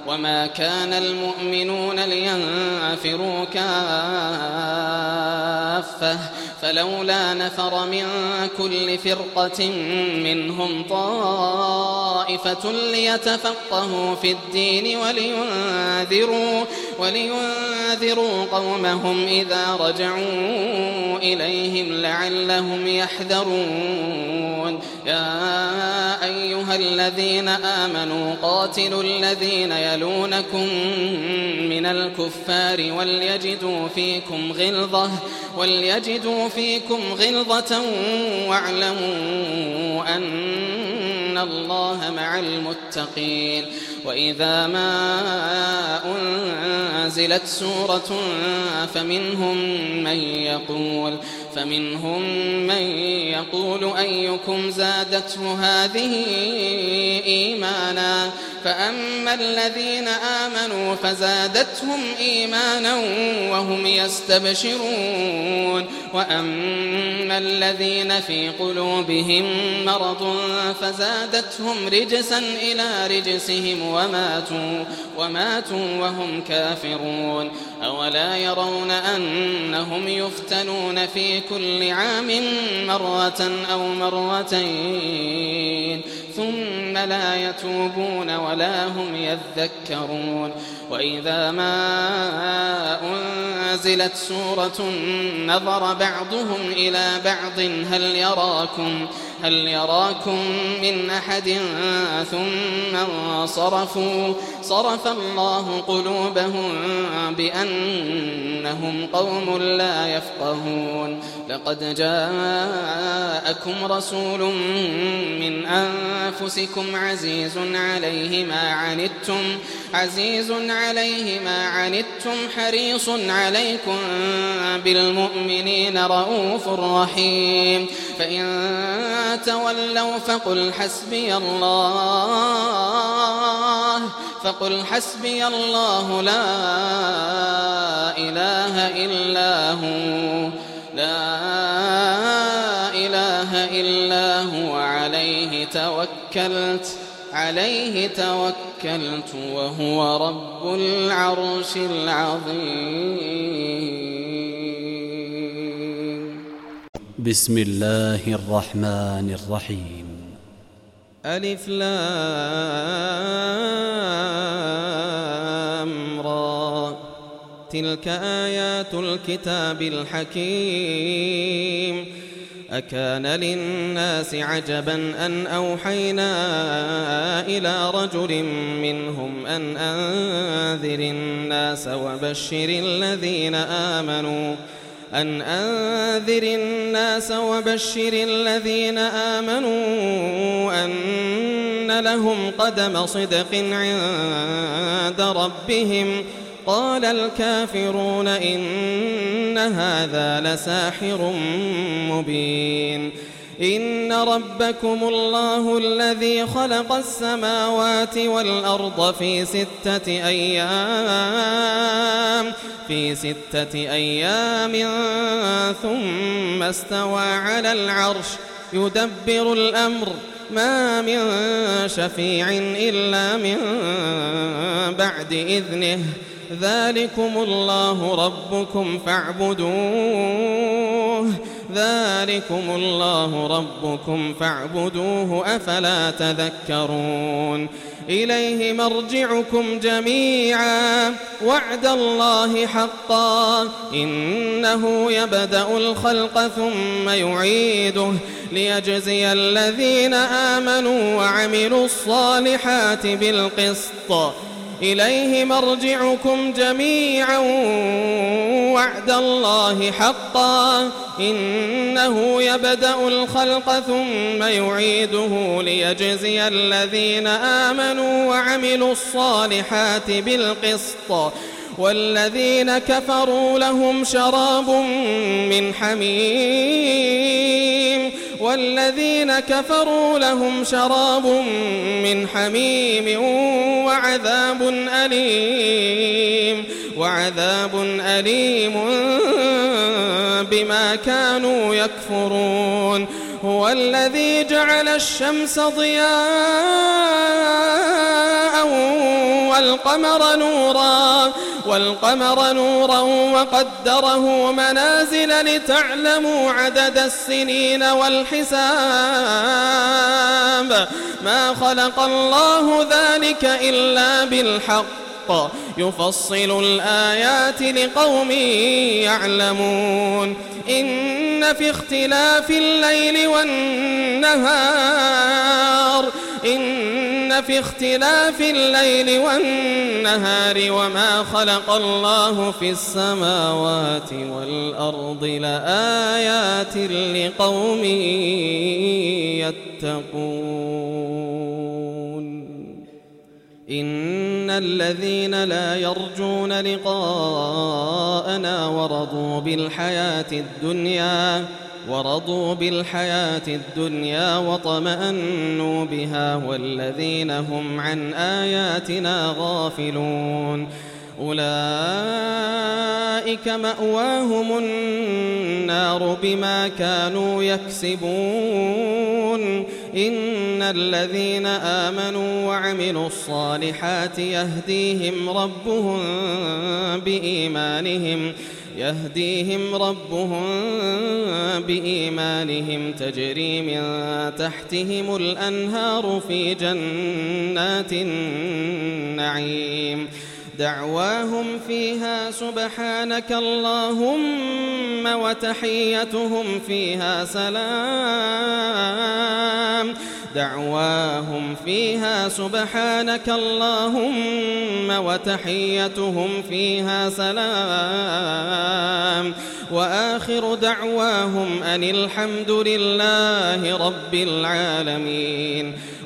وما كان المؤمنون لينفروا كافة فلولا نفر من كل فرقة منهم طائفة ليتفقهوا في الدين ولينذروا قومهم إذا رجعوا إليهم لعلهم يحذرون. يا أيها الذين آمنوا قاتلوا الذين يلونكم من الكفار وليجدوا فيكم غلظة واعلموا أن الله مع المتقين. وإذا ما أنزلت سورة فمنهم من يقول أيكم زادته هذه إيمانا فأما الذين آمنوا فزادتهم إيمانا وهم يستبشرون وأما الذين في قلوبهم مرض فزادتهم رجسا إلى رجسهم وماتوا وهم كافرون. أولا يرون أنهم يفتنون في كل عام مرة أو مرتين ثم لا يتوبون ولا هم يذكرون. وإذا ما أنزلت سورة نظر بعضهم إلى بعض هل يراكم من أحد ثم صرف الله قلوبهم بأنهم قوم لا يفقهون. لقد جاءكم رسول من أنفسكم عزيز عليه ما عنتم حريص عليكم بالمؤمنين رؤوف رحيم. فإن تولوا فقل حسبي الله لا إله إلا هو عليه توكلت وهو رب العرش العظيم. بسم الله الرحمن الرحيم. ألف لام را تلك آيات الكتاب الحكيم. أكان للناس عجبا أن أوحينا إلى رجل منهم أن أنذر الناس وبشر الذين آمنوا أن لهم قدم صدق عند ربهم. قال الكافرون إن هذا لساحر مبين. إن ربكم الله الذي خلق السماوات والأرض في 6 أيام ثم استوى على العرش يدبر الأمر ما من شفيع إلا من بعد إذنه. ذلكم الله ربكم فاعبدوه أفلا تذكرون. إليه مرجعكم جميعا وعد الله حقا إنه يبدأ الخلق ثم يعيده ليجزي الذين آمنوا وعملوا الصالحات بالقسط. إليه مرجعكم جميعا وعد الله حقا إنه يبدأ الخلق ثم يعيده ليجزي الذين آمنوا وعملوا الصالحات بالقسط. والذين كفروا لهم شراب من حميم وعذاب أليم بما كانوا يكفرون. هو الذي جعل الشمس ضياء والقمر نورا وقدره منازل لتعلموا عدد السنين والحساب ما خلق الله ذلك إلا بالحق يفصل الآيات لقوم يعلمون إن في اختلاف الليل والنهار وما خلق الله في السماوات والأرض لآيات لقوم يتقون إن الذين لا يرجون لقاءنا ورضوا بالحياة الدنيا وطمأنوا بها والذين هم عن آياتنا غافلون أولئك مأواهم النار بما كانوا يكسبون إن الذين آمنوا وعملوا الصالحات يهديهم ربهم بإيمانهم تجري من تحتهم الأنهار في جنات النعيم دعواهم فيها سبحانك اللهم وتحيتهم فيها سلام دعواهم فيها سبحانك اللهم وتحيتهم فيها سلام وآخر دعواهم أن الحمد لله رب العالمين